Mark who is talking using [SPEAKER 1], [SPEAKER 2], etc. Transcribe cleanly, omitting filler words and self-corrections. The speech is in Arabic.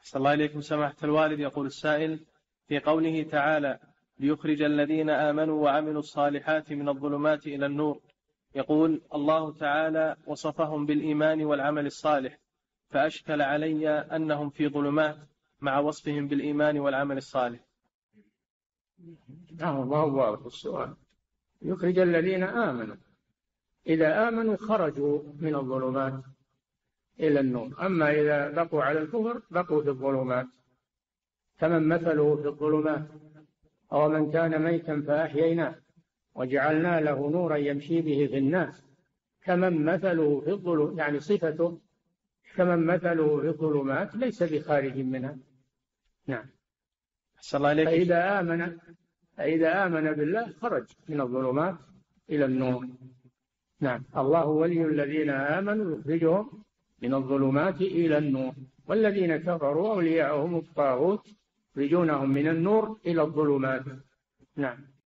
[SPEAKER 1] صلى الله عليكم سماحة الوالد. يقول السائل: في قوله تعالى: ليخرج الذين آمنوا وعملوا الصالحات من الظلمات إلى النور، يقول الله تعالى وصفهم بالإيمان والعمل الصالح، فأشكل علي أنهم في ظلمات مع وصفهم بالإيمان والعمل الصالح.
[SPEAKER 2] ما هو واضح السؤال. يخرج الذين آمنوا، إذا آمنوا خرجوا من الظلمات إلى النور، أما إذا بقوا على الكفر بقوا في الظلمات. كمن مثله في الظلمات أو من كان ميتا فأحييناه وجعلنا له نورا يمشي به في الناس كمن مثله في الظلمات، يعني صفته كمن مثله في الظلمات ليس بخارج منها. نعم. فإذا آمن بالله خرج من الظلمات إلى النور. نعم. الله ولي الذين آمنوا يخرجهم من الظلمات إلى النور، والذين كفروا أولياءهم الطاغوت يخرجونهم من النور إلى الظلمات. نعم.